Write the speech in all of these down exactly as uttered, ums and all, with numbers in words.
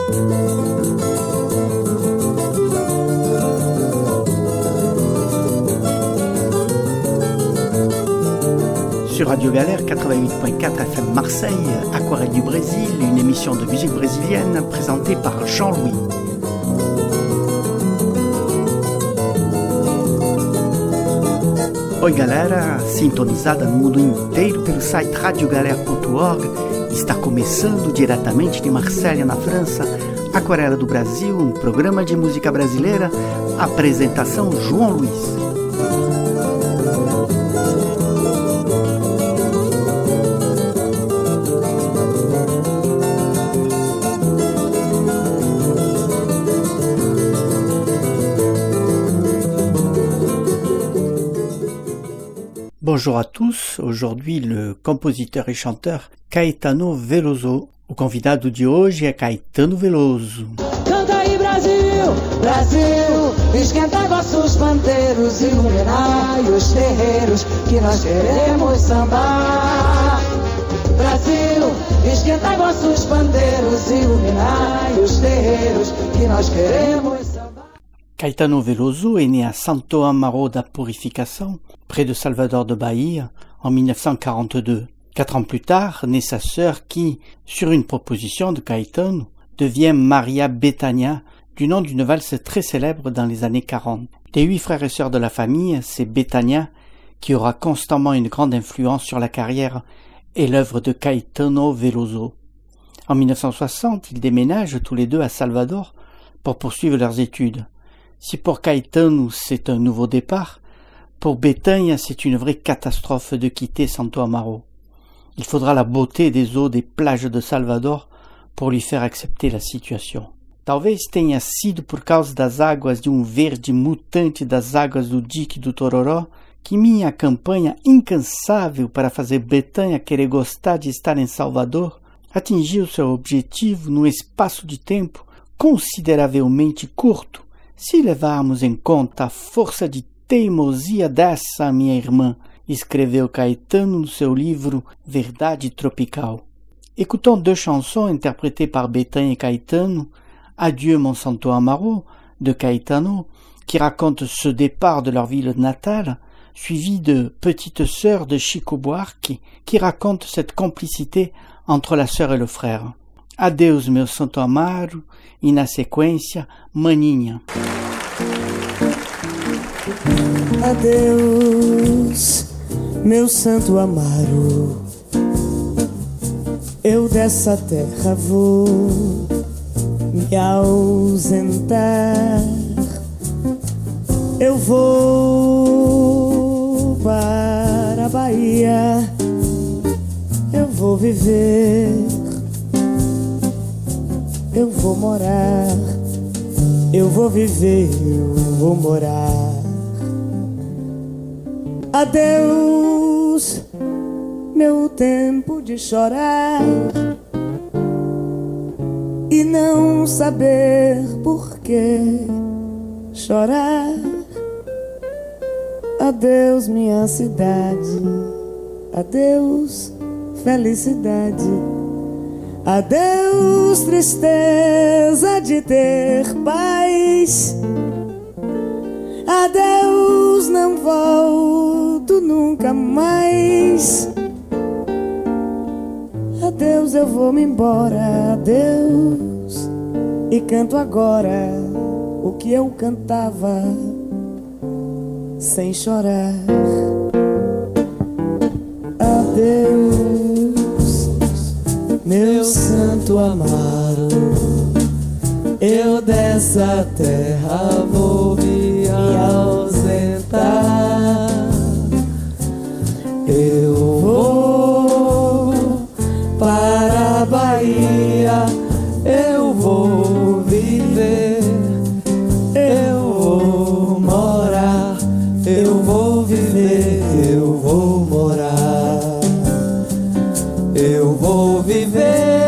Sur Radio Galère quatre-vingt-huit point quatre F M Marseille, Aquarelle du Brésil, une émission de musique brésilienne présentée par Jean-Louis. Oi galera, sintonizada no mundo inteiro pelo site radio galera ponto org, está começando diretamente de Marselha, na França, Aquarela do Brasil, um programa de música brasileira, apresentação João Luiz. Bonjour à tous, aujourd'hui le compositeur e chanteur Caetano Veloso. O convidado de hoje é Caetano Veloso. Canta aí Brasil, Brasil, esquenta vossos pandeiros, iluminai os terreiros que nós queremos sambar. Brasil, esquenta vossos pandeiros, iluminai os terreiros que nós queremos sambar. Caetano Veloso est né à Santo Amaro da Purificação, près de Salvador de Bahia, en dix-neuf cent quarante-deux. Quatre ans plus tard, naît sa sœur qui, sur une proposition de Caetano, devient Maria Bethânia, du nom d'une valse très célèbre dans les années quarante. Des huit frères et sœurs de la famille, c'est Bethânia qui aura constamment une grande influence sur la carrière et l'œuvre de Caetano Veloso. En dix-neuf cent soixante, ils déménagent tous les deux à Salvador pour poursuivre leurs études. Si pour Caetano c'est un nouveau départ, pour Bethânia c'est une vraie catastrophe de quitter Santo Amaro. Il faudra la beauté des eaux des plages de Salvador pour lui faire accepter la situação. Talvez tenha sido por causa das águas de um verde mutante das águas do dique do Tororó que minha campanha incansável para fazer Bethânia querer gostar de estar em Salvador atingiu seu objetivo num espaço de tempo consideravelmente curto, se levarmos em conta a força de teimosia dessa minha irmã, escreveu Caetano no seu livro Verdade Tropical. Écoutons deux chansons interprétées par Bethânia et Caetano, Adieu mon Santo Amaro de Caetano, qui raconte ce départ de leur ville natale, suivi de Petite Sœur de Chico Buarque, qui raconte cette complicité entre la sœur et le frère. Adeus meu Santo Amaro, e na sequência, Maninha. Adeus, meu Santo Amaro, eu dessa terra vou me ausentar. Eu vou para a Bahia, eu vou viver, eu vou morar, eu vou viver, eu vou morar. Adeus, meu tempo de chorar e não saber por que chorar. Adeus, minha cidade, adeus, felicidade. Adeus, tristeza de ter paz. Adeus, não volto nunca mais. Adeus, eu vou me embora. Adeus, e canto agora o que eu cantava sem chorar. Adeus, meu Santo Amaro, eu dessa terra vou me ausentar. Eu vou para a Bahia, eu vou viver, eu vou morar, eu vou viver, eu vou morar, eu vou viver.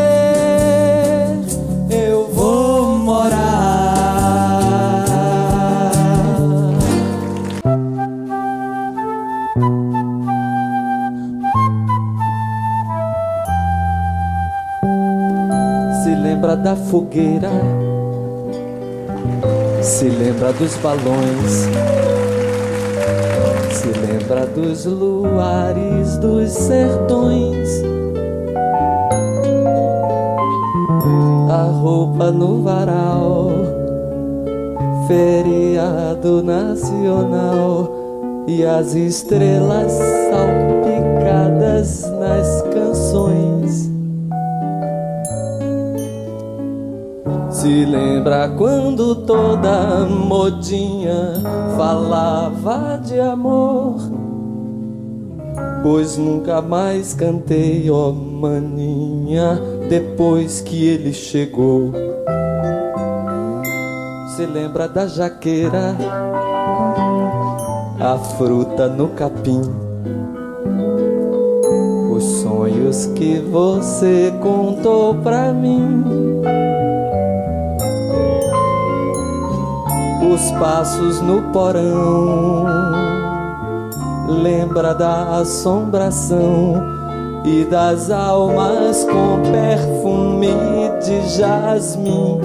Da fogueira, se lembra dos balões, se lembra dos luares dos sertões, a roupa no varal, feriado nacional e as estrelas salpicadas nas canções. Se lembra quando toda modinha falava de amor, pois nunca mais cantei, ó maninha, depois que ele chegou. Se lembra da jaqueira, a fruta no capim, os sonhos que você contou pra mim, os passos no porão, lembra da assombração e das almas com perfume de jasmim.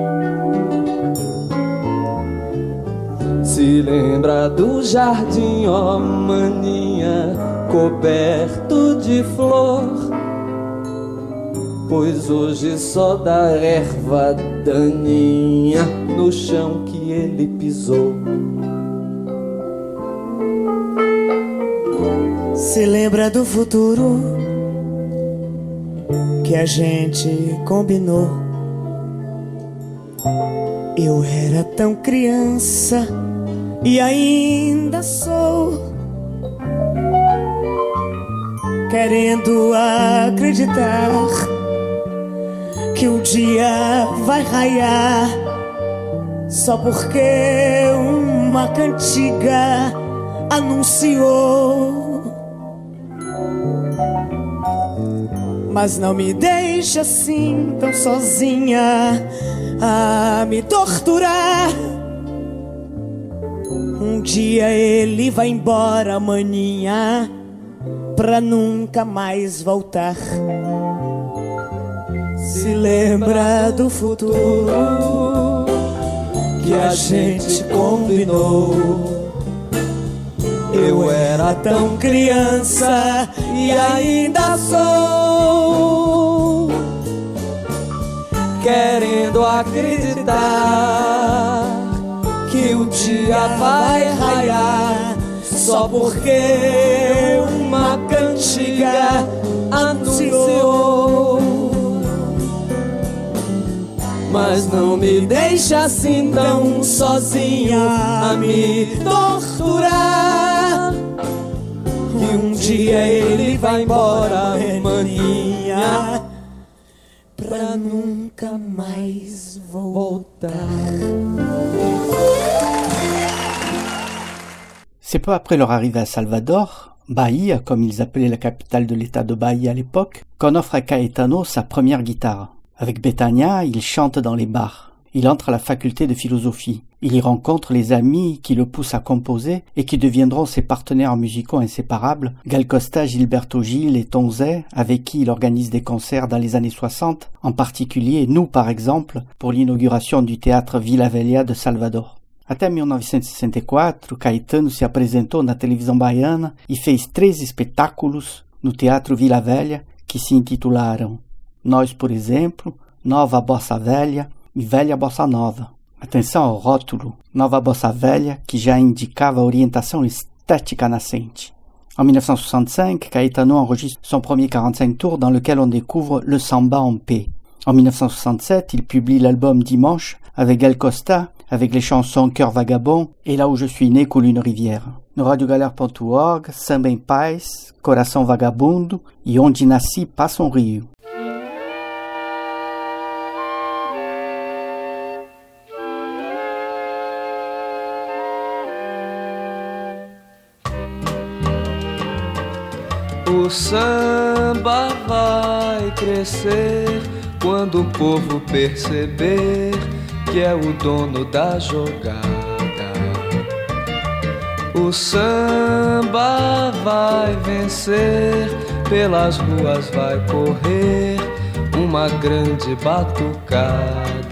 Se lembra do jardim, ó maninha, coberto de flor, pois hoje só dá erva daninha no chão que ele pisou. Se lembra do futuro que a gente combinou? Eu era tão criança e ainda sou, querendo acreditar que o dia vai raiar, só porque uma cantiga anunciou. Mas não me deixe assim tão sozinha a me torturar. Um dia ele vai embora, maninha, pra nunca mais voltar. Se lembra do futuro que a gente combinou? Eu era tão criança e ainda sou, querendo acreditar que o dia vai raiar, só porque uma cantiga anunciou. Mas não me deixe assim tão sozinha a me torturar, que um dia ele vai embora, maninha, pra nunca mais voltar. C'est peu après leur arrivée à Salvador, Bahia, comme ils appelaient la capitale de l'état de Bahia à l'époque, qu'on offre à Caetano sa première guitare. Avec Betania, il chante dans les bars. Il entre à la faculté de philosophie. Il y rencontre les amis qui le poussent à composer et qui deviendront ses partenaires musicaux inséparables, Gal Costa, Gilberto Gil et Tonzé, avec qui il organise des concerts dans les années soixante, en particulier Nous par exemple, pour l'inauguration du théâtre Vila Velha de Salvador. Até mil novecentos e sessenta e quatro, Caetano se apresentou na televisão baiana e fez três espetáculos no Teatro Vila Velha que se intitularam Nós, por exemplo, Nova Bossa Velha e Velha Bossa Nova. Atenção ao rótulo Nova Bossa Velha, que já indicava a orientação estética nascente. En mille neuf cent soixante-cinq, Caetano enregistre son premier quarante-cinq tours dans lequel on découvre le samba en paix. En mille neuf cent soixante-sept, il publie l'album Dimanche avec Gal Costa, avec les chansons Cœur Vagabond et Là où je suis né coule une rivière. No radiogalera ponto org, Samba em Paz, Coração Vagabundo e Onde Nasci Passa um Rio. O samba vai crescer quando o povo perceber que é o dono da jogada. O samba vai vencer, pelas ruas vai correr uma grande batucada.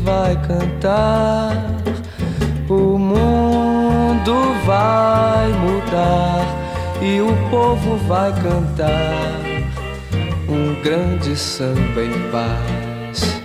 vai cantar, o mundo vai mudar e o povo vai cantar um grande samba em paz.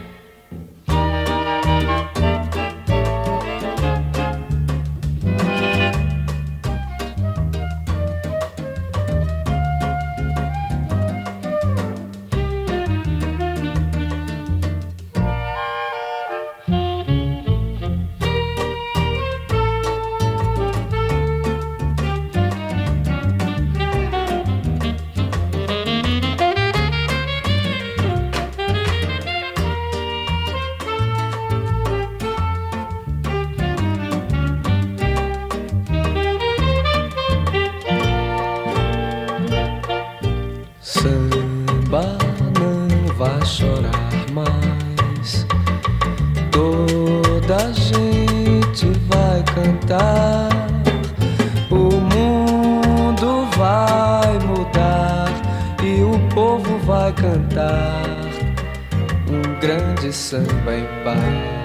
Samba não vai chorar mais, toda a gente vai cantar, o mundo vai mudar e o povo vai cantar um grande samba em paz.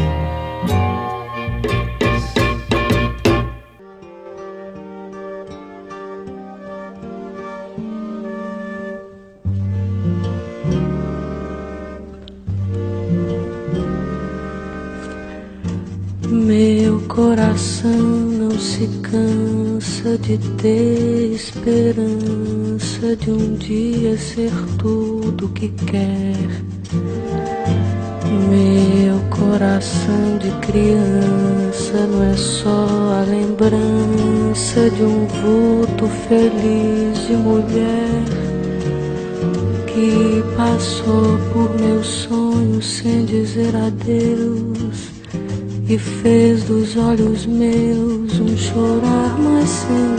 Meu coração não se cansa de ter esperança de um dia ser tudo que quer. Meu coração de criança não é só a lembrança de um vulto feliz de mulher que passou por meus sonhos sem dizer adeus e fez dos olhos meus um chorar mais sem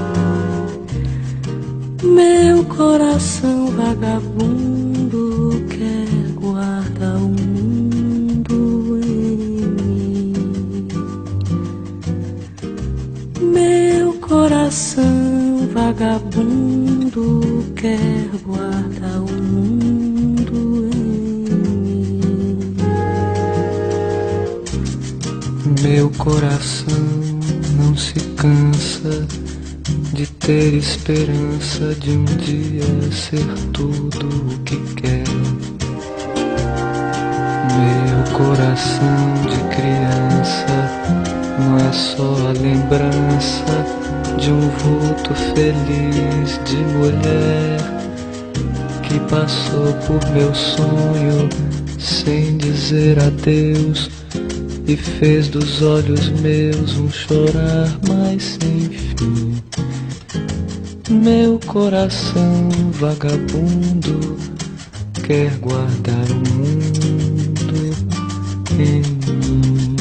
fim. Meu coração vagabundo quer guardar o mundo em mim. Meu coração vagabundo quer guardar o mundo em mim. Meu coração não se cansa de ter esperança de um dia ser tudo o que quer. Meu coração de criança não é só a lembrança de um vulto feliz de mulher que passou por meu sonho sem dizer adeus e fez dos olhos meus um chorar mais sem fim. Meu coração vagabundo quer guardar o mundo em mim.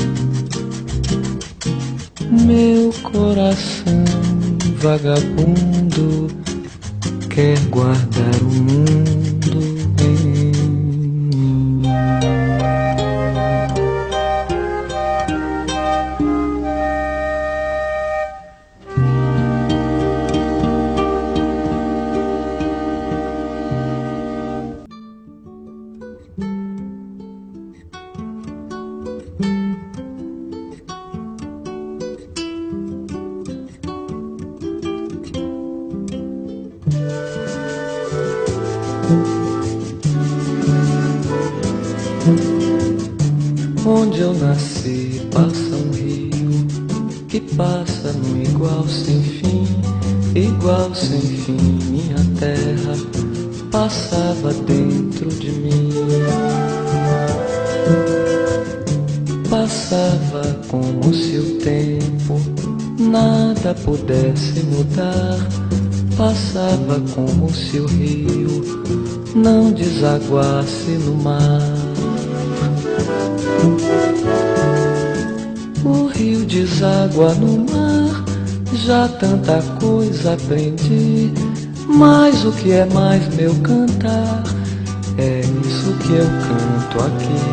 Meu coração vagabundo quer guardar o mundo em mim. Onde eu nasci passa um rio que passa num igual sem fim, igual sem fim. Minha terra passava dentro de mim, passava como se o tempo nada pudesse mudar, passava como se o rio não desaguasse no mar. O rio deságua no mar, já tanta coisa aprendi, mas o que é mais meu cantar, é isso que eu canto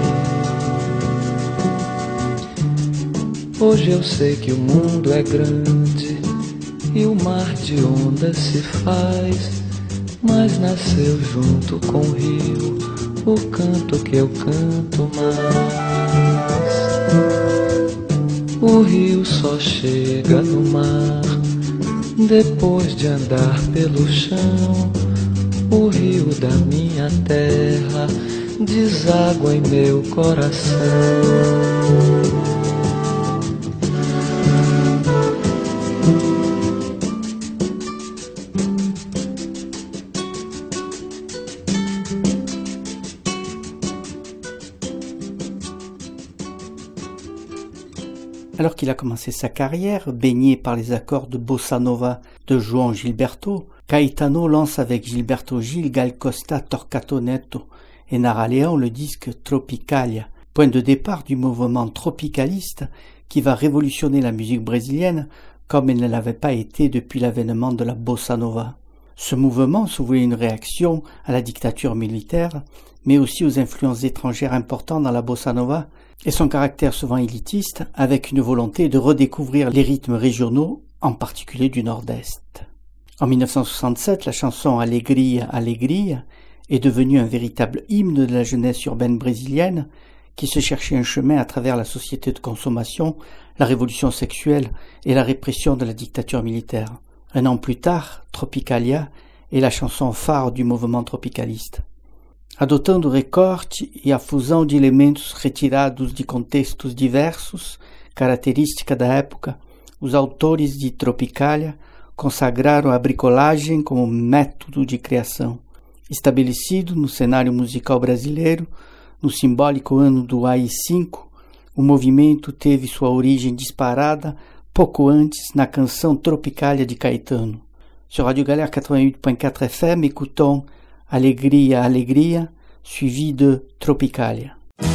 aqui. Hoje eu sei que o mundo é grande e o mar de ondas se faz, mas nasceu junto com o rio o canto que eu canto mais. O rio só chega no mar depois de andar pelo chão. O rio da minha terra deságua em meu coração. Alors qu'il a commencé sa carrière, baigné par les accords de bossa nova de João Gilberto, Caetano lance avec Gilberto Gil, Gal Costa, Torquato Neto et Nara Leão le disque Tropicalia, point de départ du mouvement tropicaliste qui va révolutionner la musique brésilienne comme elle ne l'avait pas été depuis l'avènement de la bossa nova. Ce mouvement se voulait une réaction à la dictature militaire, mais aussi aux influences étrangères importantes dans la bossa nova, et son caractère souvent élitiste, avec une volonté de redécouvrir les rythmes régionaux, en particulier du Nord-Est. En mille neuf cent soixante-sept, la chanson Alegria, Alegria est devenue un véritable hymne de la jeunesse urbaine brésilienne qui se cherchait un chemin à travers la société de consommation, la révolution sexuelle et la répression de la dictature militaire. Un an plus tard, Tropicalia est la chanson phare du mouvement tropicaliste. Adotando recorte e a fusão de elementos retirados de contextos diversos, característica da época, os autores de Tropicalia consagraram a bricolagem como método de criação. Estabelecido no cenário musical brasileiro, no simbólico ano do A I cinco, o movimento teve sua origem disparada pouco antes na canção Tropicalia de Caetano. Sur Radio Galère quatre-vingt-huit point quatre F M, écoutons Alegria, Alegria, suivi de Tropicalia.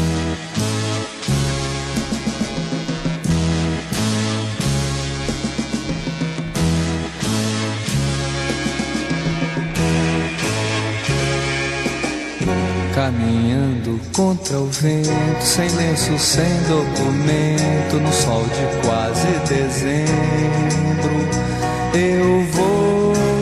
Caminhando contra o vento, sem lenço, sem documento, no sol de quase dezembro, eu vou.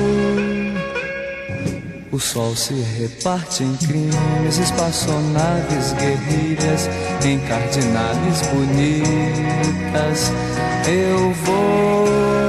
O sol se reparte em crimes, espaçonaves guerrilhas, encardinadas bonitas. Eu vou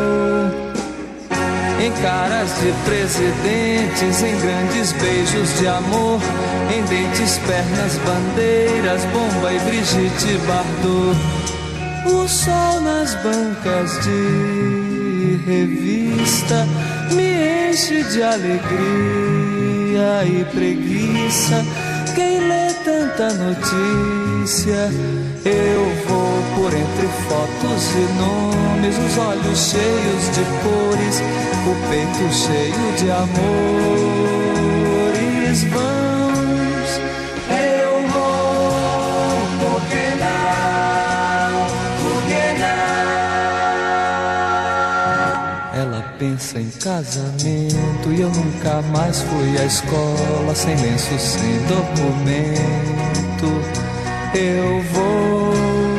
em caras de presidentes, em grandes beijos de amor, em dentes, pernas, bandeiras, Bomba e Brigitte Bardot. O sol nas bancas de revista me enche de alegria e preguiça. Quem lê tanta notícia? Eu vou por entre fotos e nomes, os olhos cheios de cores, o peito cheio de amores. Vamos, eu vou, por que não, por que não? Ela pensa em casamento e eu nunca mais fui à escola, sem lenço, sem documento. Eu vou,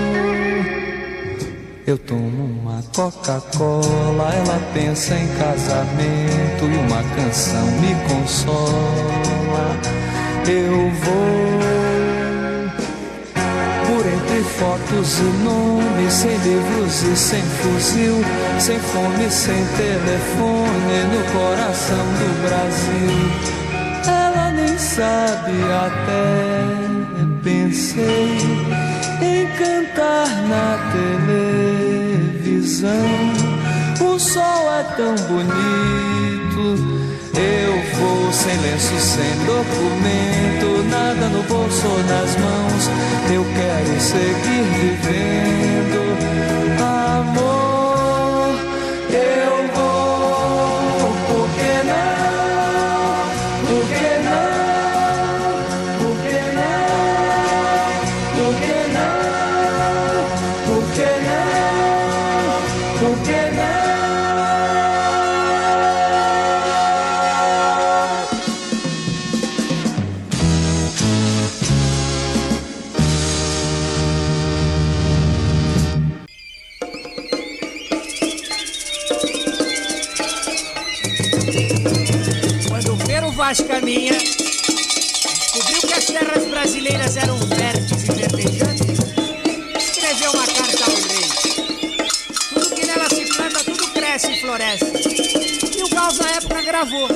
eu tomo uma Coca-Cola, ela pensa em casamento e uma canção me consola. Eu vou, por entre fotos e nomes, sem livros e sem fuzil, sem fome, sem telefone, no coração do Brasil. Ela nem sabe até. Pensei em cantar na televisão. O sol é tão bonito. Eu vou sem lenço, sem documento, nada no bolso ou nas mãos. Eu quero seguir vivendo. Amor, eu vou. Por que não? Por que não? Vaz caminha, descobriu que as terras brasileiras eram férteis e verdejantes, escreveu cresce e floresce. E o Gauss na época gravou.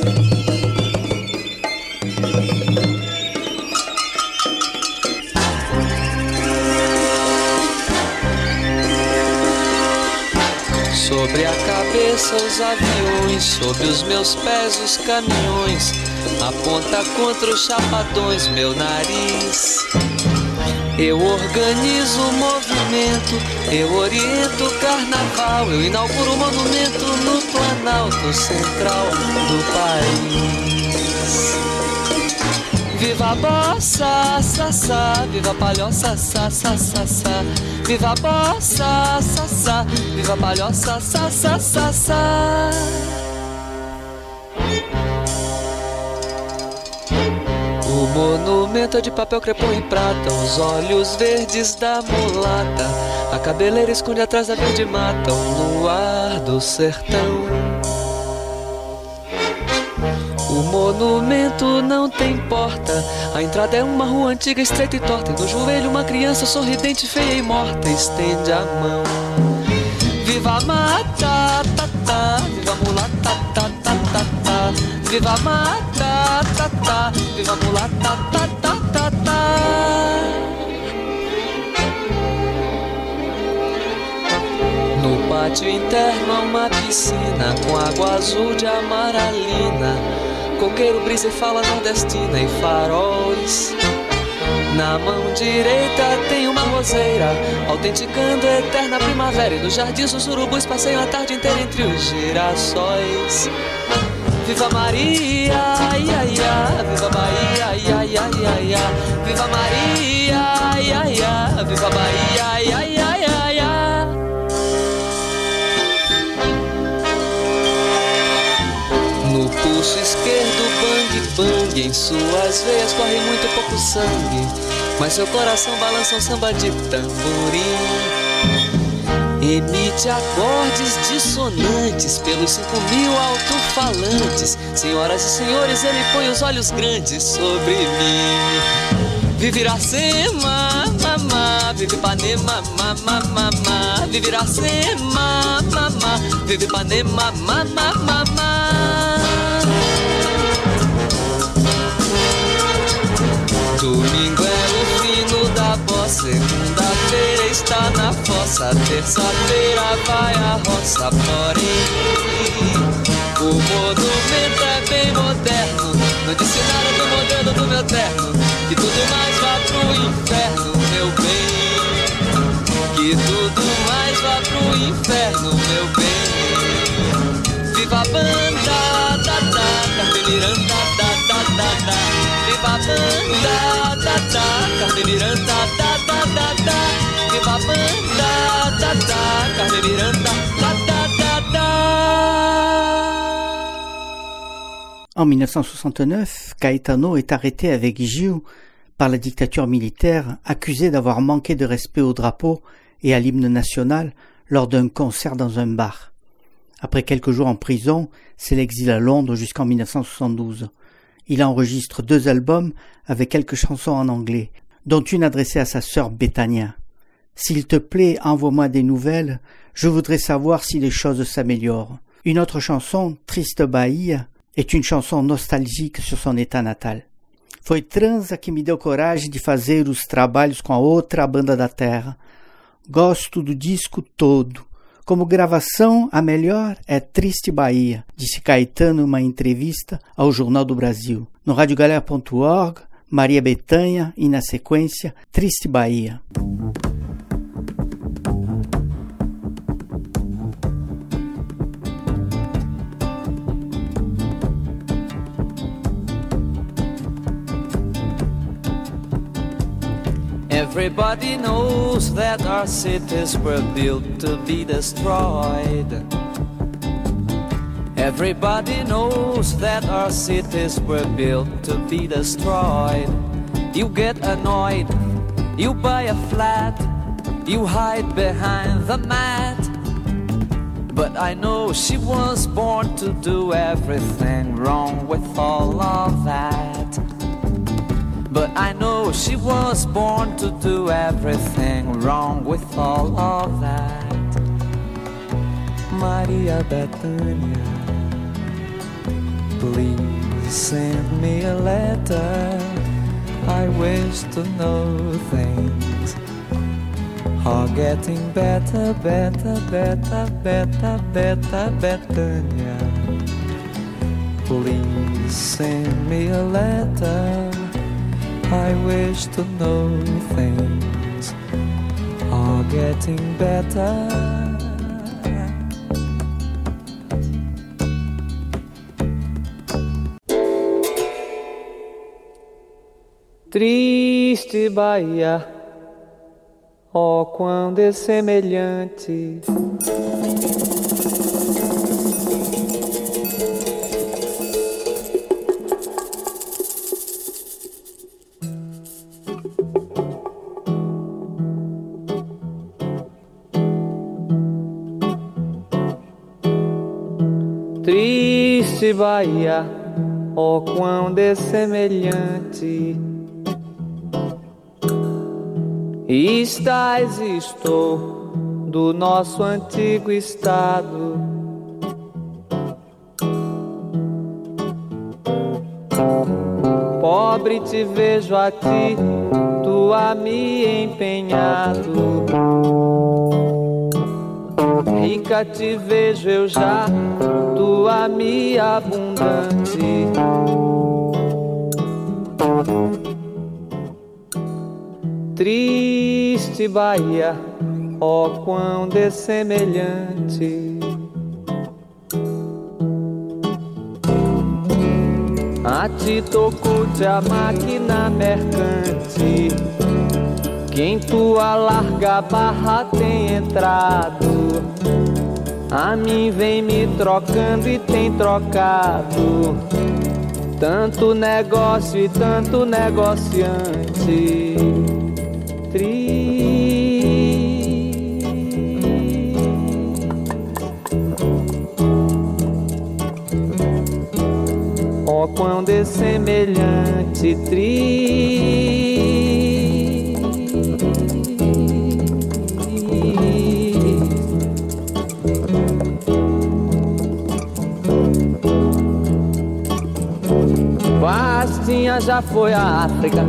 Sobre a cabeça os aviões, sobre os meus pés os caminhões, aponta contra os chapadões meu nariz. Eu organizo o movimento, eu oriento o carnaval, eu inauguro o monumento no Planalto Central do país. Viva a bossa, sa, sa, viva a palhoça, sa, sa, sa, sa. Viva a bossa, sa, sa, viva a palhoça, sa, sa, sa, sa. O monumento é de papel crepom e prata, os olhos verdes da mulata, a cabeleira esconde atrás da verde mata, o luar do sertão. O monumento não tem porta, a entrada é uma rua antiga, estreita e torta, e no joelho uma criança sorridente, feia e morta, estende a mão. Viva a mata, ta, ta, viva a mulata, ta, ta, ta, ta. Viva a mata, ta, ta, viva a mulata, ta, ta, ta, ta. No pátio interno há uma piscina com água azul de amaralina, coqueiro, brisa e fala nordestina e faróis. Na mão direita tem uma roseira, autenticando a eterna primavera, e no jardim os urubus passeiam a tarde inteira entre os girassóis. Viva Maria, ia, ia, viva Bahia, ia, ia, ia, ia. Viva Maria, ia, ia, viva Bahia, ia, ia, ia, ia. No pulso esquerdo, bang, bang, em suas veias corre muito pouco sangue, mas seu coração balança um samba de tamborim. Emite acordes dissonantes pelos cinco mil alto-falantes. Senhoras e senhores, ele põe os olhos grandes sobre mim. Vive Iracema, mamá, vive Ipanema, mamá, mamá. Vive Iracema, mamá, vive Ipanema, mamá, mamá. Domingo é o fino da bossa, segunda-feira está na fossa, terça-feira vai a roça, porém o monumento é bem moderno, no dicionário do modelo do meu terno, que tudo mais vá pro inferno, meu bem, que tudo mais vá pro inferno, meu bem. Viva a banda, da, da, Carmen Miranda, da, da, da, da. Viva a banda, da, da, Carmen Miranda, da, da, da, da. Viva a banda, da, da, Carmen Miranda, da, da, da, da. En mille neuf cent soixante-neuf, Caetano est arrêté avec Gil par la dictature militaire, accusé d'avoir manqué de respect au drapeau et à l'hymne national lors d'un concert dans un bar. Après quelques jours en prison, c'est l'exil à Londres jusqu'en mille neuf cent soixante-douze. Il enregistre deux albums avec quelques chansons en anglais, dont une adressée à sa sœur Bethania. « S'il te plaît, envoie-moi des nouvelles, je voudrais savoir si les choses s'améliorent. » Une autre chanson, Triste Bahia, est une chanson nostalgique sur son état natal. Foi transa que me deu coragem de fazer os trabalhos com a outra banda da terra. Gosto do disco todo. Como gravação, a melhor é Triste Bahia, disse Caetano em uma entrevista ao Jornal do Brasil. No rádio galera ponto org, Maria Bethânia e, na sequência, Triste Bahia. Everybody knows that our cities were built to be destroyed. Everybody knows that our cities were built to be destroyed. You get annoyed, you buy a flat, you hide behind the mat. But I know she was born to do everything wrong with all of that. But I know she was born to do everything wrong with all of that. Maria Bethânia, please send me a letter. I wish to know things are getting better, better, better, better, better, Bethânia. Please send me a letter. I wish to know things are getting better. Triste Bahia, ó, quão dessemelhante. Triste Bahia, ó, quão dessemelhante. Estás, estou, do nosso antigo estado. Pobre te vejo a ti, tu a me empenhado. Rica te vejo eu já, tu a me abundante. Triste Bahia, ó, quão dessemelhante. A ti tocou-te a máquina mercante, que em tua larga barra tem entrado. A mim vem me trocando e tem trocado tanto negócio e tanto negociante. Triste, ó, quão dessemelhante. Triste, Bastinha já foi à África,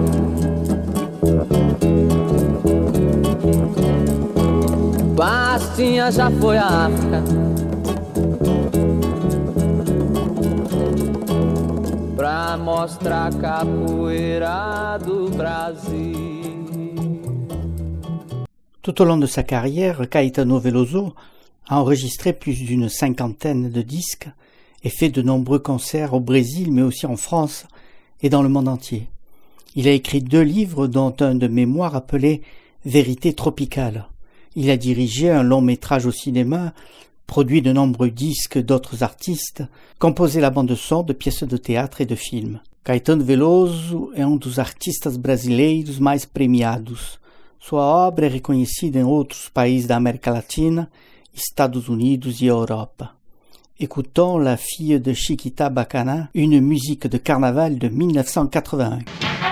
Bastinha já foi à África, pra mostrar a capoeira do Brasil. Tout au long de sa carrière, Caetano Veloso a enregistré plus d'une cinquantaine de disques et fait de nombreux concerts au Brésil, mais aussi en France et dans le monde entier. Il a écrit deux livres, dont un de mémoire appelé « Vérité tropicale ». Il a dirigé un long métrage au cinéma, produit de nombreux disques d'autres artistes, composé la bande-son de pièces de théâtre et de films. Caetano Veloso é um dos artistas brasileiros mais premiados. Sua obra é reconhecida em outros países da América Latina, Estados Unidos e Europa. Écoutons La fille de Chiquita Bacana, une musique de carnaval de mille neuf cent quatre-vingt-un.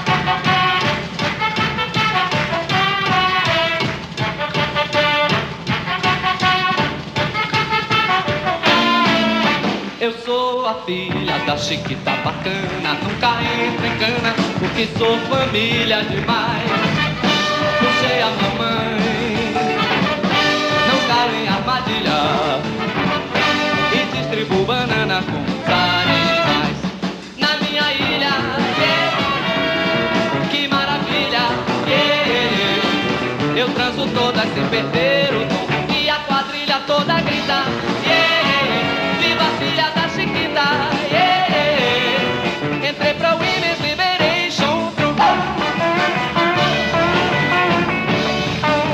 Eu sou a filha da Chiquita Bacana, nunca entro em cana, porque sou família demais. Puxei a mamãe, não caio em armadilha, e distribuo banana com os animais. Na minha ilha, yeah, que maravilha, yeah, eu transo todas sem perder o tom, e a quadrilha toda grita, yeah, viva a filha da Chiquita, yeah, entrei pra Women's Liberation Front.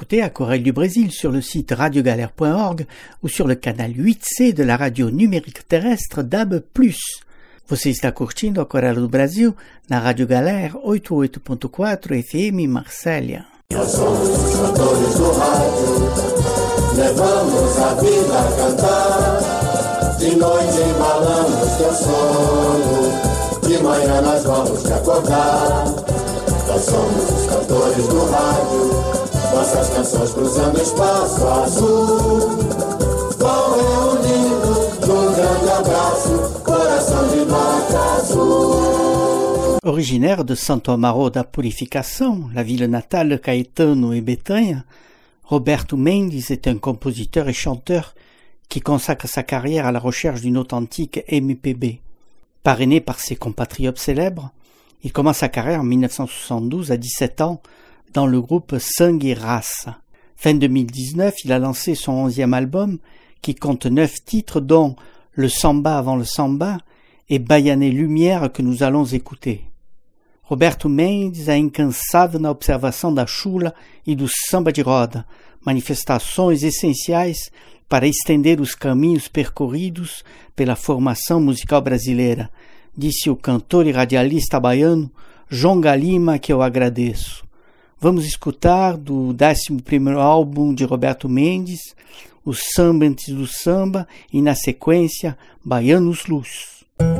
écouter Aquarelle du Brésil sur le site radio galère point org ou sur le canal huit C de la radio numérique terrestre D A B plus. Você está curtindo Aquarela do Brasil na Rádio Galera oitenta e oito ponto quatro F M Marsella. Nós somos os cantores do rádio, levamos a vida a cantar. De noite embalamos teu sono, de manhã nós vamos te acordar. Nós somos os cantores do rádio, nossas canções cruzando espaço azul. Vão reunindo num grande abraço, coração de nota azul. Originaire de Santo Amaro da Purificação, la ville natale de Caetano et Betânia, Roberto Mendes est un compositeur et chanteur qui consacre sa carrière à la recherche d'une authentique M P B. Parrainé par ses compatriotes célèbres, il commence sa carrière en dix-neuf cent soixante-douze à dix-sept ans dans le groupe Sangue et Race. Fin deux mille dix-neuf, il a lancé son onzième album qui compte neuf titres dont Le Samba avant le Samba et Baiané Lumière que nous allons écouter. Roberto Mendes é incansável na observação da chula e do samba de roda, manifestações essenciais para estender os caminhos percorridos pela formação musical brasileira, disse o cantor e radialista baiano João Galima, que eu agradeço. Vamos escutar do décimo primeiro álbum de Roberto Mendes, o Samba antes do Samba e, na sequência, Baianos Luz.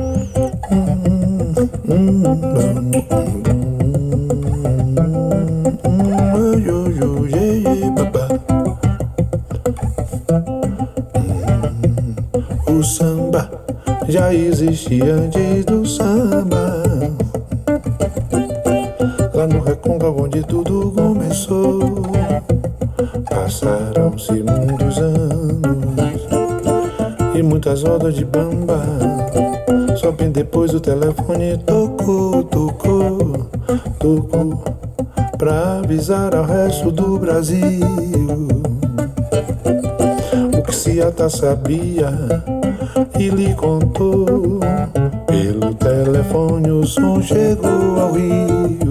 O samba já existia antes do samba, lá no Recôncavo onde tudo começou. Passaram-se muitos anos e muitas rodas de bamba. Só bem depois o telefone tocou, tocou, tocou pra avisar ao resto do Brasil. O que Ciata sabia e lhe contou. Pelo telefone o som chegou ao Rio.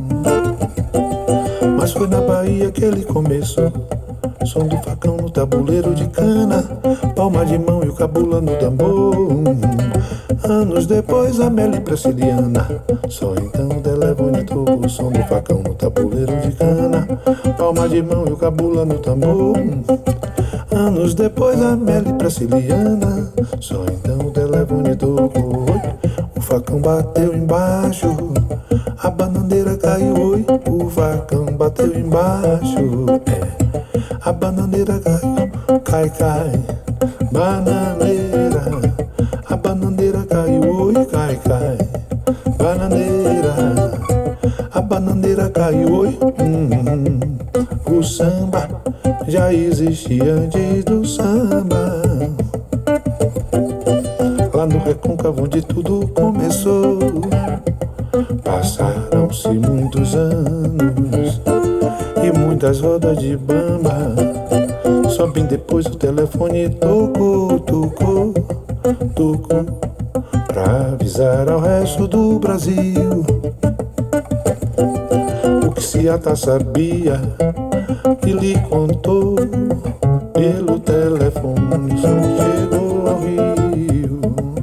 Mas foi na Bahia que ele começou. Som do facão no tabuleiro de cana, palma de mão e o cabula no tambor. Anos depois a Meli Brasiliana, só então o telefone tocou. O som do facão no tabuleiro de cana, palma de mão e o cabula no tambor. Anos depois a Meli Brasiliana, só então o telefone tocou. O facão bateu embaixo, a bananeira caiu, oi. O facão bateu embaixo, é. A bananeira caiu, cai, cai. Bananeira, a bananeira caiu, oi, cai, cai. Bananeira, a bananeira caiu, oi. Hum, o samba já existia antes do samba, lá no Recôncavo onde tudo começou. Passaram-se muitos anos e muitas rodas de bamba. Só bem depois o telefone tocou, tocou, tocou pra avisar ao resto do Brasil. O que Ciata sabia e lhe contou. Pelo telefone o som chegou ao Rio.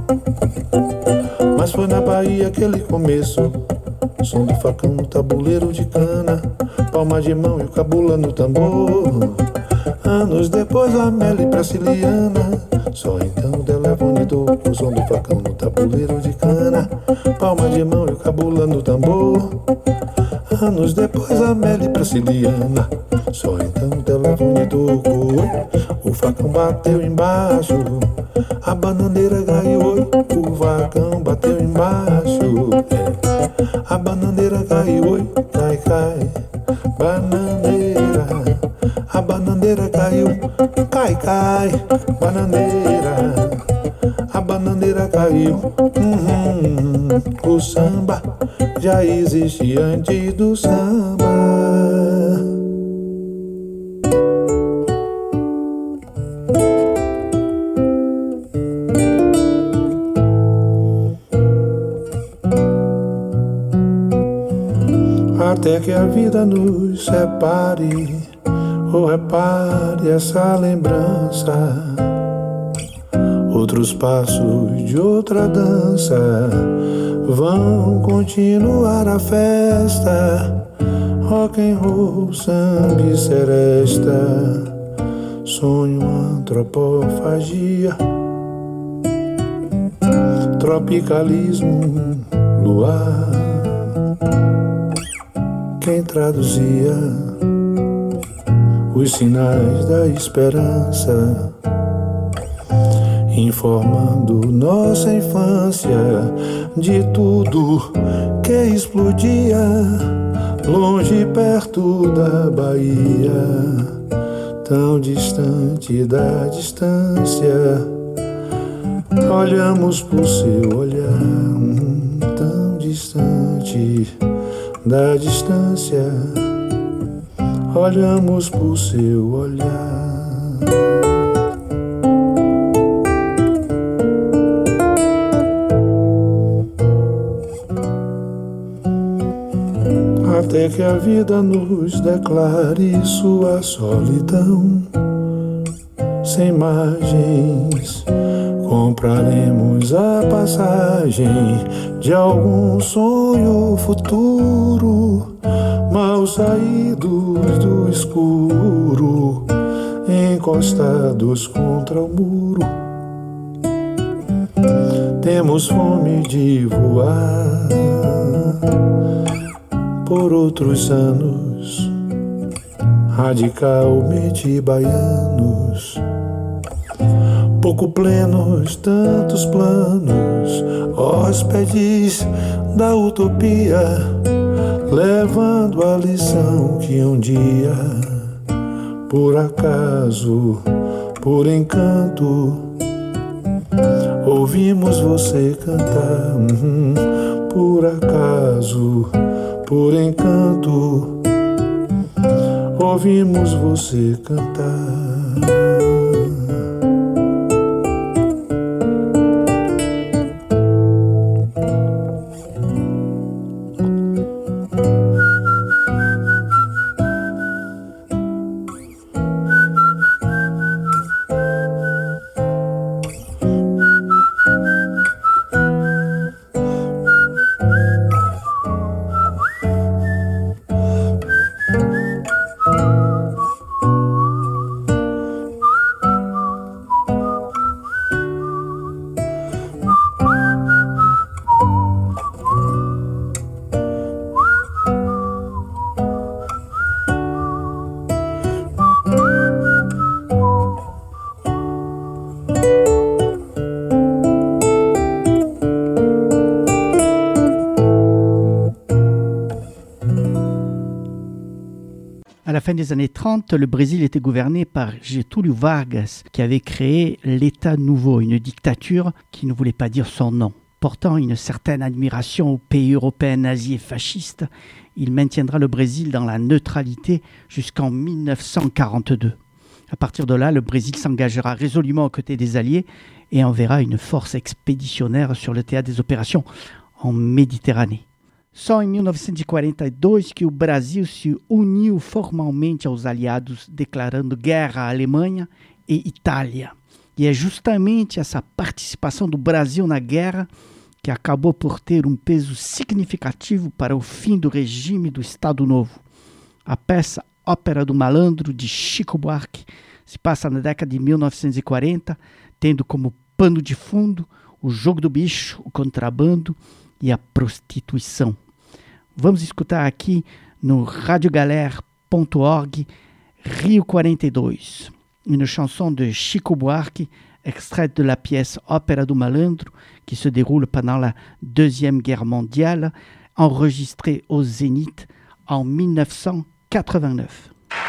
Mas foi na Bahia que ele começou. Som do facão no tabuleiro de cana, palma de mão e o cabula no tambor. Anos depois a Meli Brasiliana, só então o telefone tocou. Som do facão no tabuleiro de cana, palma de mão e o cabula no tambor. Anos depois a Meli Brasiliana, só então o telefone tocou. O facão bateu embaixo, a bananeira caiu, oi. O facão bateu embaixo, é. A bananeira caiu, oi, cai, cai. Bananeira, a bananeira caiu, cai, cai. Bananeira, a bananeira caiu. Uhum, o samba já existia antes do samba. Até que a vida nos separe, Oh, repare essa lembrança, outros passos de outra dança vão continuar a festa. Rock and roll, samba e seresta, sonho, antropofagia, tropicalismo, luar. Quem traduzia os sinais da esperança, informando nossa infância de tudo que explodia, longe e perto da Bahia, tão distante da distância. Olhamos pro seu olhar, hum, tão distante da distância. Olhamos pro seu olhar. Até que a vida nos declare sua solidão. Sem margens, compraremos a passagem de algum sonho futuro, mal saídos do escuro, encostados contra o muro. Temos fome de voar por outros anos, radicalmente baianos, pouco plenos, tantos planos, hóspedes da utopia, levando a lição que um dia, por acaso, por encanto, ouvimos você cantar. Uhum. Por acaso, por encanto, ouvimos você cantar. À la fin des années trente, le Brésil était gouverné par Getúlio Vargas, qui avait créé l'État nouveau, une dictature qui ne voulait pas dire son nom. Portant une certaine admiration aux pays européens nazis et fascistes, il maintiendra le Brésil dans la neutralité jusqu'en mille neuf cent quarante-deux. À partir de là, le Brésil s'engagera résolument aux côtés des Alliés et enverra une force expéditionnaire sur le théâtre des opérations en Méditerranée. Só em mil novecentos e quarenta e dois que o Brasil se uniu formalmente aos aliados, declarando guerra à Alemanha e Itália. E é justamente essa participação do Brasil na guerra que acabou por ter um peso significativo para o fim do regime do Estado Novo. A peça Ópera do Malandro, de Chico Buarque, se passa na década de mil novecentos e quarenta, tendo como pano de fundo o jogo do bicho, o contrabando e a prostituição. Vamos escutar aqui no radiogalère ponto org, Rio quarenta e dois, une chanson de Chico Buarque, extraite de la pièce Ópera do Malandro, qui se déroule pendant la Deuxième Guerre mondiale, enregistrée au Zénith en mille neuf cent quatre-vingt-neuf.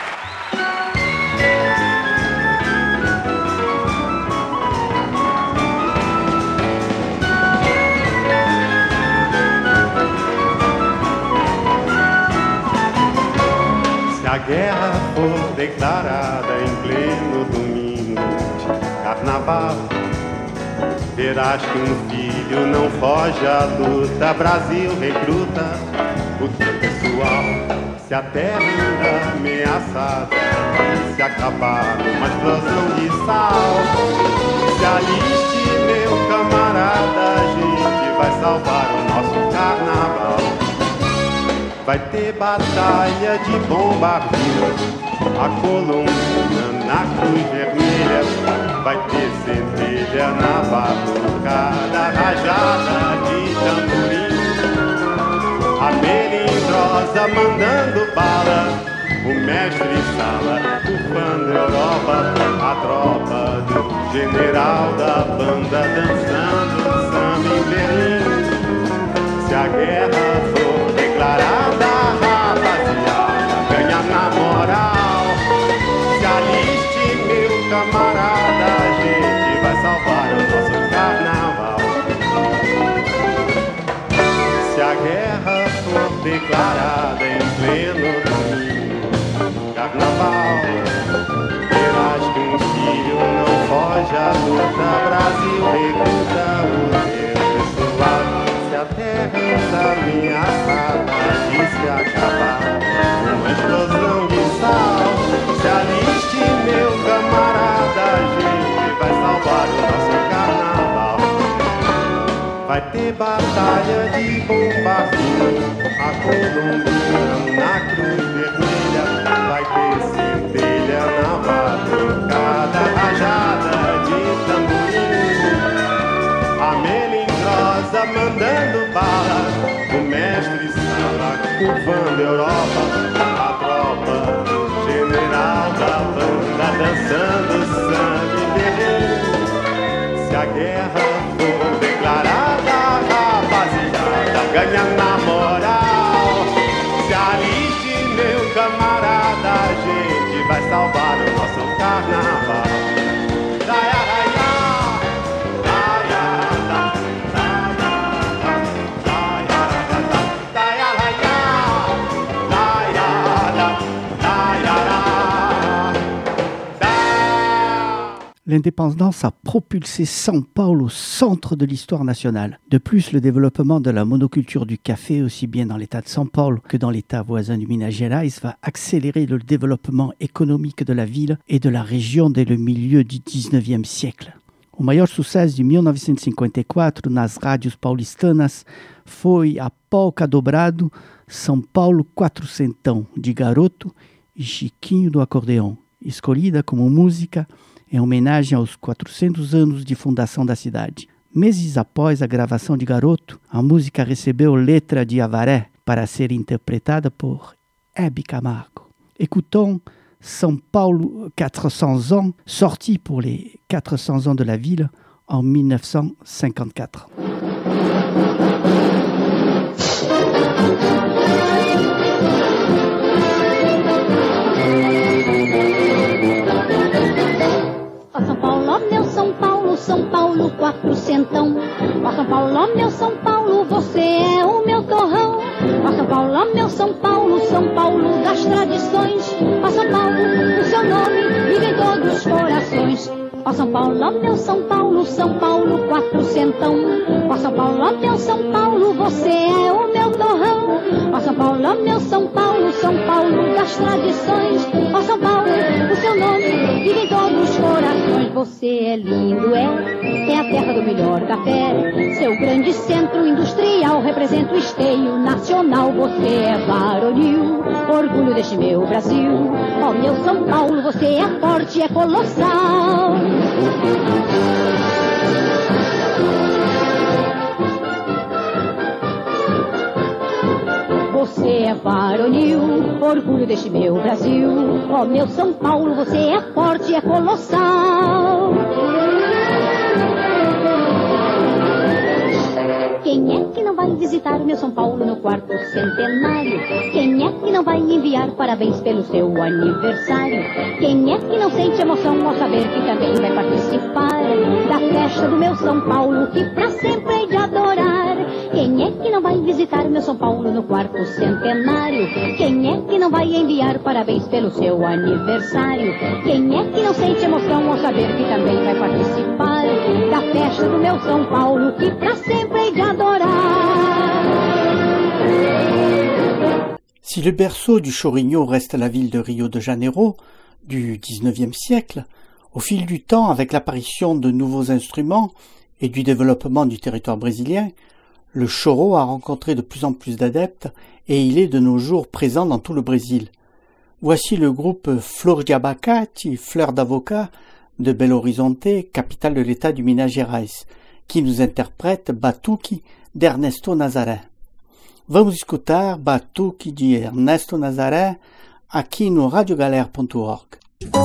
Se a guerra for declarada em pleno domingo de carnaval, verás que um filho não foge à luta. Brasil recruta o teu pessoal. Se a terra anda ameaçada de se acabar numa explosão de sal, se aliste, meu camarada, a gente vai salvar o nosso carnaval. Vai ter batalha de bombardino, a Colombina na Cruz Vermelha, vai ter centelha na batucada, rajada de tamborim, a melindrosa mandando bala, o mestre Sala bufando Europa, a tropa do general da banda dançando samba em Berlim. Se a guerra for declarada, rapaziada, ganha na moral. Se aliste, meu camarada, a gente vai salvar o nosso carnaval. Se a guerra for declarada em pleno domingo, carnaval, verás que um filho não foge à luta, Brasil recruta o seu pessoal. Se a terra está ameaçada de se acabar uma explosão de sal, se aliste, meu camarada, a gente vai salvar o nosso carnaval. Vai ter batalha de bombardino, a Colombina na Cruz Vermelha, vai ter centelha na batucada, rajada de tamborim, a melindrosa mandando bala, o mestre Sala curvando Europa, a tropa do general da banda dançando samba em Berlim. Se a guerra for declarada, rapaziada, ganha na moral. Se aliste, meu camarada, a gente vai salvar o nosso carnaval. L'indépendance a propulsé São Paulo au centre de l'histoire nationale. De plus, le développement de la monoculture du café, aussi bien dans l'état de São Paulo que dans l'état voisin du Minas Gerais, va accélérer le développement économique de la ville et de la région dès le milieu du dix-neuvième siècle. O maior sucesso de mil novecentos e cinquenta e quatro nas rádios paulistanas foi a polca dobrado São Paulo Quatrocentão, de Garoto e Chiquinho do Acordeão, escolhida como música em homenagem aos quatrocentos anos de fundação da cidade. Meses após a gravação de Garoto, a música recebeu letra de Avaré para ser interpretada por Hebe Camargo. Écoutons São Paulo quatre cents ans, sorti pour les quatre cents ans de la ville en mille neuf cent cinquante-quatre. São Paulo quatrocentão, ó São Paulo, ó meu São Paulo, você é o meu torrão. Ó São Paulo, ó meu São Paulo, São Paulo das tradições. Ó São Paulo, o seu nome vive em todos os corações. Ó São Paulo, ó meu São Paulo, São Paulo quatrocentão. Ó São Paulo, ó meu São Paulo, você é o meu torrão. Ó São Paulo, ó meu São Paulo, São Paulo das tradições. Ó São Paulo, o seu nome vive em todos os corações. Você é lindo, é, é a terra do melhor café. Seu grande centro industrial representa o esteio nacional. Você é varonil, orgulho deste meu Brasil. Ó meu São Paulo, você é forte, é colossal. Você é varonil, orgulho deste meu Brasil. Ó meu São Paulo, você é forte, é colossal. Quem é que não vai visitar o meu São Paulo no quarto centenário? Quem é que não vai enviar parabéns pelo seu aniversário? Quem é que não sente emoção ao saber que também vai participar da festa do meu São Paulo, que pra sempre é de adorar? Quem é que não vai visitar o meu São Paulo no quarto centenário? Quem é que não vai enviar parabéns pelo seu aniversário? Quem é que não sente emoção ao saber que também vai participar da festa do meu São Paulo, que pra sempre é de adorar? Si le berceau du chorigno reste la ville de Rio de Janeiro du dix-neuvième siècle, au fil du temps, avec l'apparition de nouveaux instruments et du développement du territoire brésilien, le choro a rencontré de plus en plus d'adeptes et il est de nos jours présent dans tout le Brésil. Voici le groupe Flor de Abacate, Fleur d'Avocat, de Belo Horizonte, capitale de l'état du Minas Gerais, qui nous interprète Batuque d'Ernesto Nazaré. Vamos escutar Batuque de Ernesto Nazaré aqui no radio galera ponto org.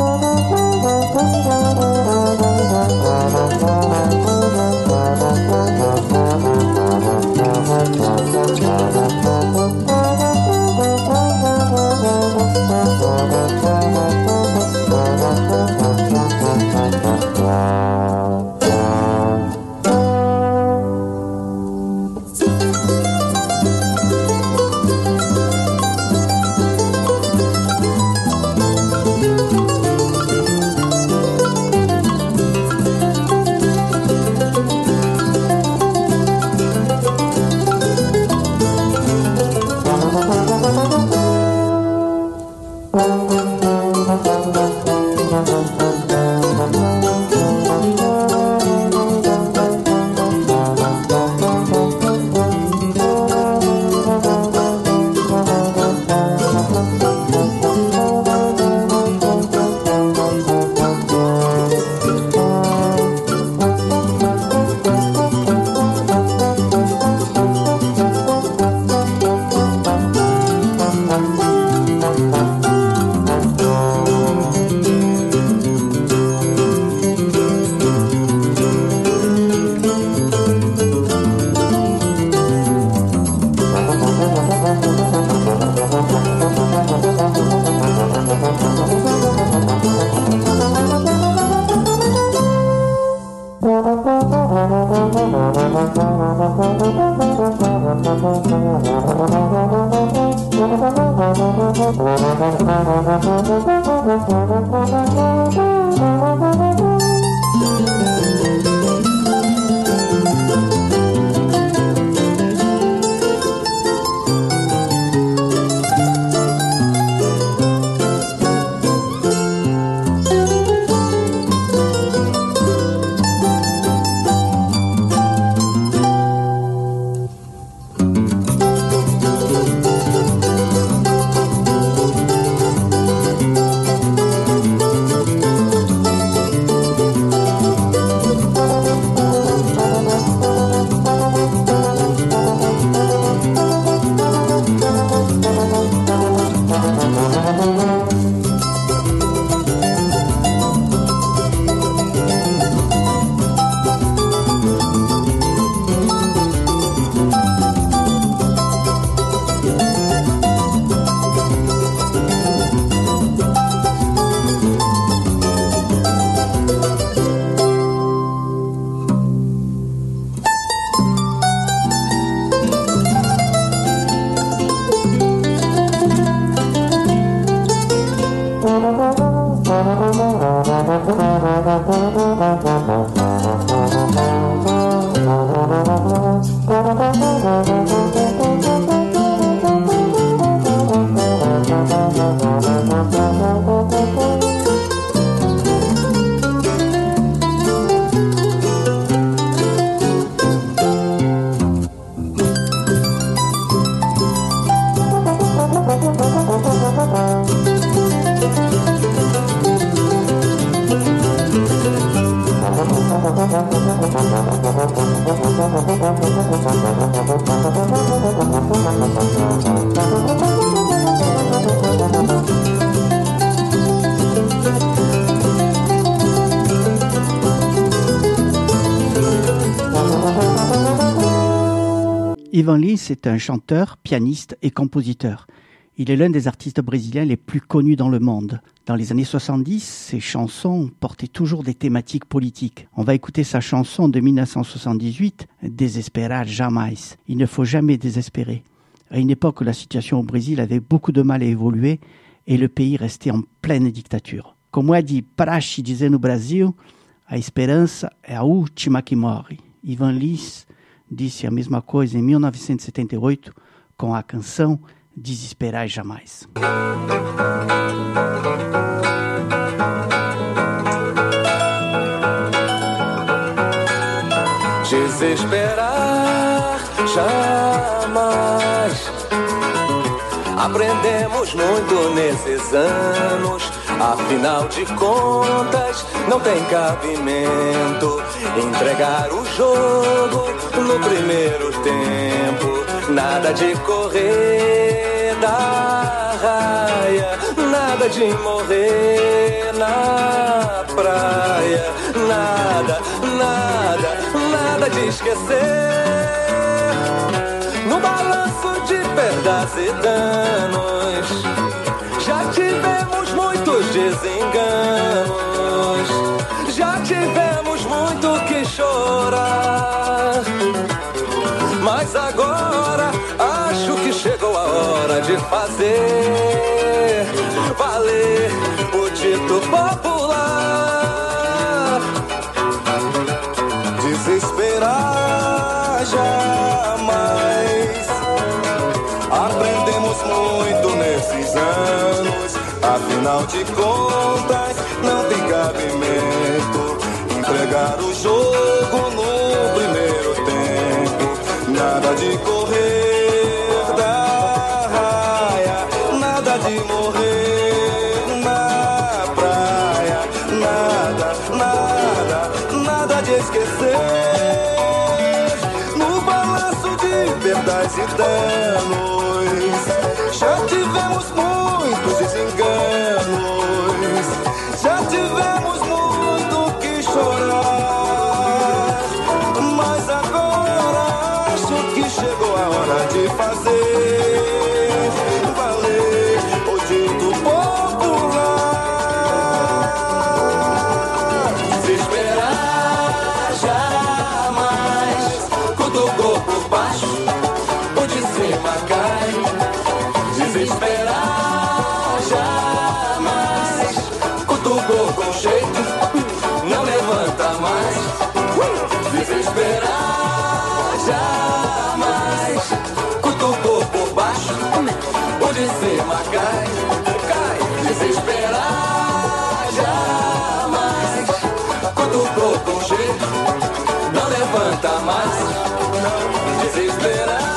Ivan Lins est un chanteur, pianiste et compositeur. Il est l'un des artistes brésiliens les plus connus dans le monde. Dans les années soixante-dix, ses chansons portaient toujours des thématiques politiques. On va écouter sa chanson de mille neuf cent soixante-dix-huit, « Desesperar jamais ». Il ne faut jamais désespérer. À une époque où la situation au Brésil avait beaucoup de mal à évoluer et le pays restait en pleine dictature. Como é de praxe dizer no Brasil, a esperança é a última que morre. Ivan Lins disse a mesma coisa em mil novecentos e setenta e oito com a canção Desesperai Jamais. Desesperar jamais. Aprendemos muito nesses anos. Afinal de contas, não tem cabimento entregar o jogo no primeiro tempo. Nada de correr da raia, nada de morrer na praia, nada, nada, nada de esquecer. No balanço de perdas e danos, já tivemos muitos desenganos, já tivemos muito que chorar. Mas agora acho que chegou a hora de fazer valer o dito popular. Desesperar jamais. Aprendemos muito nesses anos. Afinal de contas, não tem cabimento entregar o jogo no primeiro tempo. Nada de correr da raia, nada de morrer na praia, nada, nada, nada de esquecer. No balanço de perdas e danos, já tivemos muitos desenganos, já tivemos muito que chorar. Mas agora acho que chegou a hora de fazer valer o dito popular. Desesperar jamais. Cutucou por baixo, o de cima cai. Desesperar jamais. Cutucou com jeito, não levanta mais. Desesperar jamais. Cutucou por baixo, o de cima cai, cai. Desesperar jamais. Cutucou com jeito, não levanta mais. Desesperar.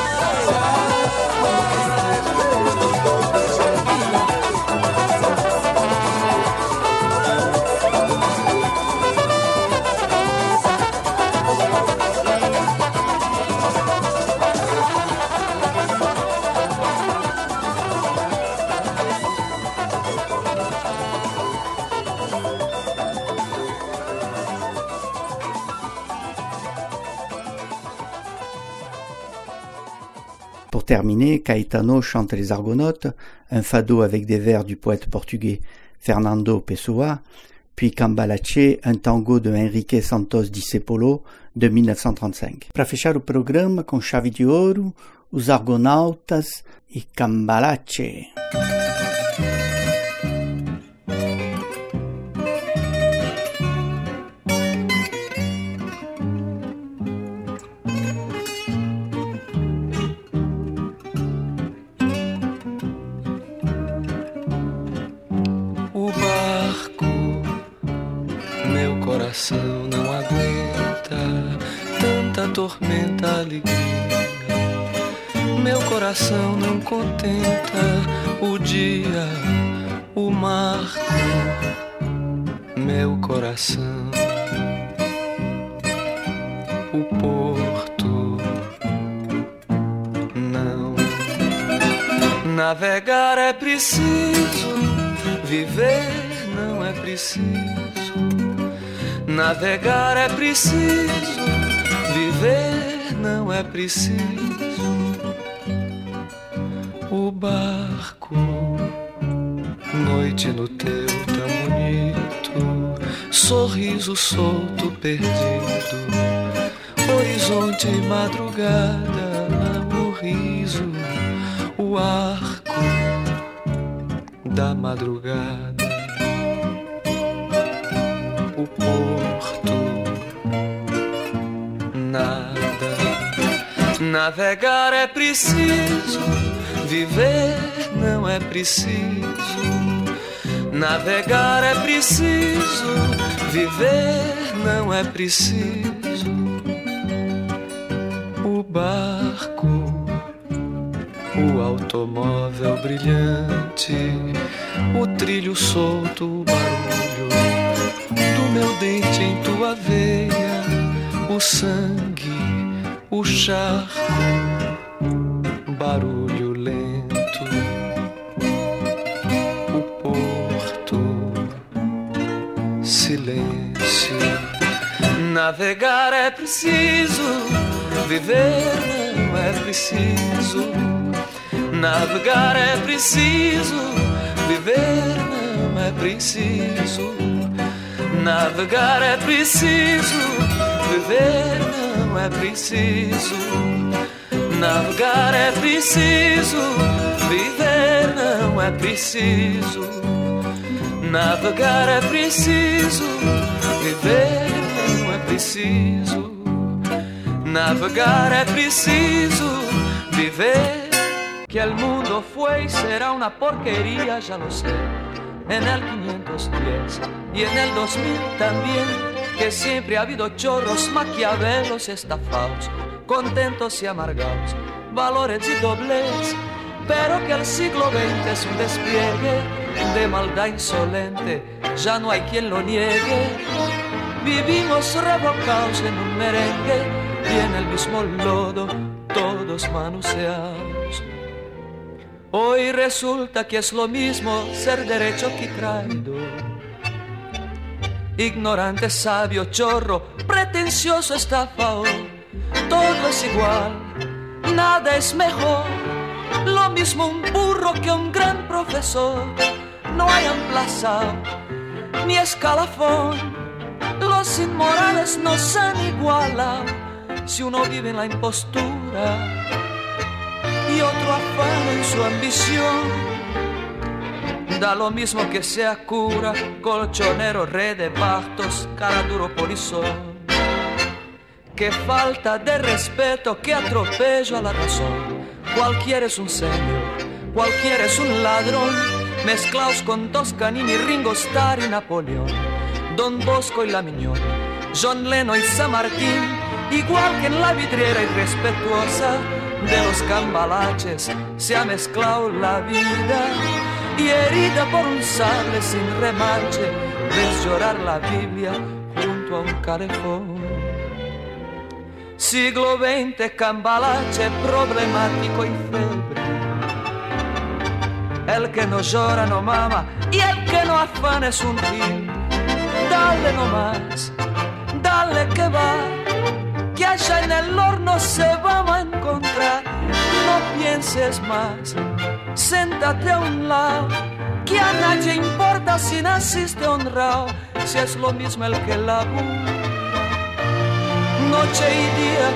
Pour terminer, Caetano chante Les Argonautes, un fado avec des vers du poète portugais Fernando Pessoa, puis Cambalache, un tango de Henrique Santos Discépolo de mille neuf cent trente-cinq. Para fechar o programa com chave de ouro, Os Argonautas e Cambalache. Não aguenta tanta tormenta, alegria. Meu coração não contenta o dia, o marco. Meu coração, o porto. Não. Navegar é preciso, viver não é preciso. Navegar é preciso, viver não é preciso. O barco, noite no teu tão bonito, sorriso solto perdido, horizonte madrugada, o riso, o arco da madrugada. O porto, nada. Navegar é preciso, Viver não é preciso, navegar é preciso, viver não é preciso. O barco, o automóvel brilhante, o trilho solto, o barulho do meu dente em tua veia, o sangue, o charco, barulho lento, o porto, silêncio. Navegar é preciso, viver não é preciso. Navegar é preciso, viver não é preciso. Navegar é preciso, viver não é preciso. Navegar é preciso, viver não é preciso. Navegar é preciso, viver não é preciso. Navegar é preciso, viver. Que el mundo fue y será una porquería, ya lo sé. En el quinientos diez y en el dos mil también, que siempre ha habido chorros, maquiavelos y estafados, contentos y amargados, valores y doblez, pero que el siglo veinte es un despliegue de maldad insolente, ya no hay quien lo niegue. Vivimos revocados en un merengue y en el mismo lodo, todos manoseados. Hoy resulta que es lo mismo ser derecho que traidor, ignorante, sabio, chorro, pretencioso, estafador. Todo es igual, nada es mejor, lo mismo un burro que un gran profesor. No hay emplazado ni escalafón, los inmorales nos han igualado. Si uno vive en la impostura y otro afana en su ambición, da lo mismo que sea cura, colchonero, rey de bastos, cara duro, polizón. Qué falta de respeto, qué atropello a la razón. Cualquiera es un señor, cualquiera es un ladrón, mezclados con Toscanini, Ringo Starr y Napoleón, Don Bosco y La Miñón, John Lennon y San Martín, igual que en la vidriera irrespetuosa de los cambalaches se ha mezclado la vida, y herida por un sable sin remache ves llorar la Biblia junto a un calefón. Siglo veinte, cambalache problemático y febre, el que no llora no mama y el que no afana es un gil. Dale nomás, dale que va, que allá en el horno se vamos a encontrar. No pienses más, siéntate a un lado, que a nadie importa si naciste honrado, si es lo mismo el que labura noche y día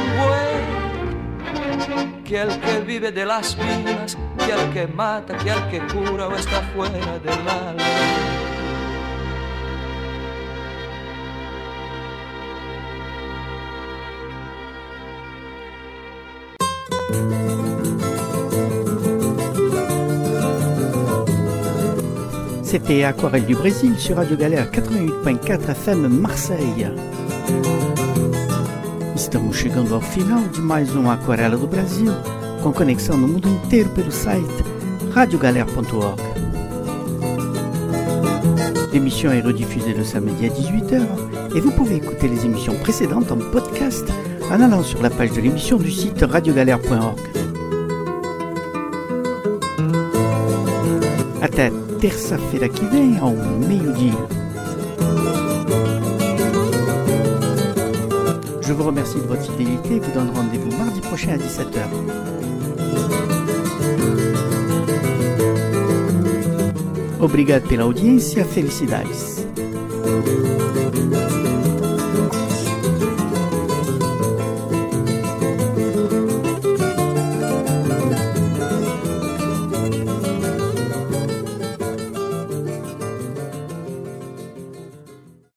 como un buey, que el que vive de las vidas, que el que mata, que el que cura o está fuera del alma. C'était Aquarelle du Brésil sur Radio Galère quatre-vingt-huit point quatre F M Marseille. Estamos chegando ao final de mais um Aquarela do Brasil, com conexão no mundo inteiro pelo site radio galère point org. L'émission est rediffusée le samedi à dix-huit heures et vous pouvez écouter les émissions précédentes en podcast en allant sur la page de l'émission du site radio galère point org. Até terça-feira que vem, ao meio-dia. Je vous remercie de votre fidélité et vous donne rendez-vous mardi prochain à dix-sept heures. Obrigado pela audiência, felicidades.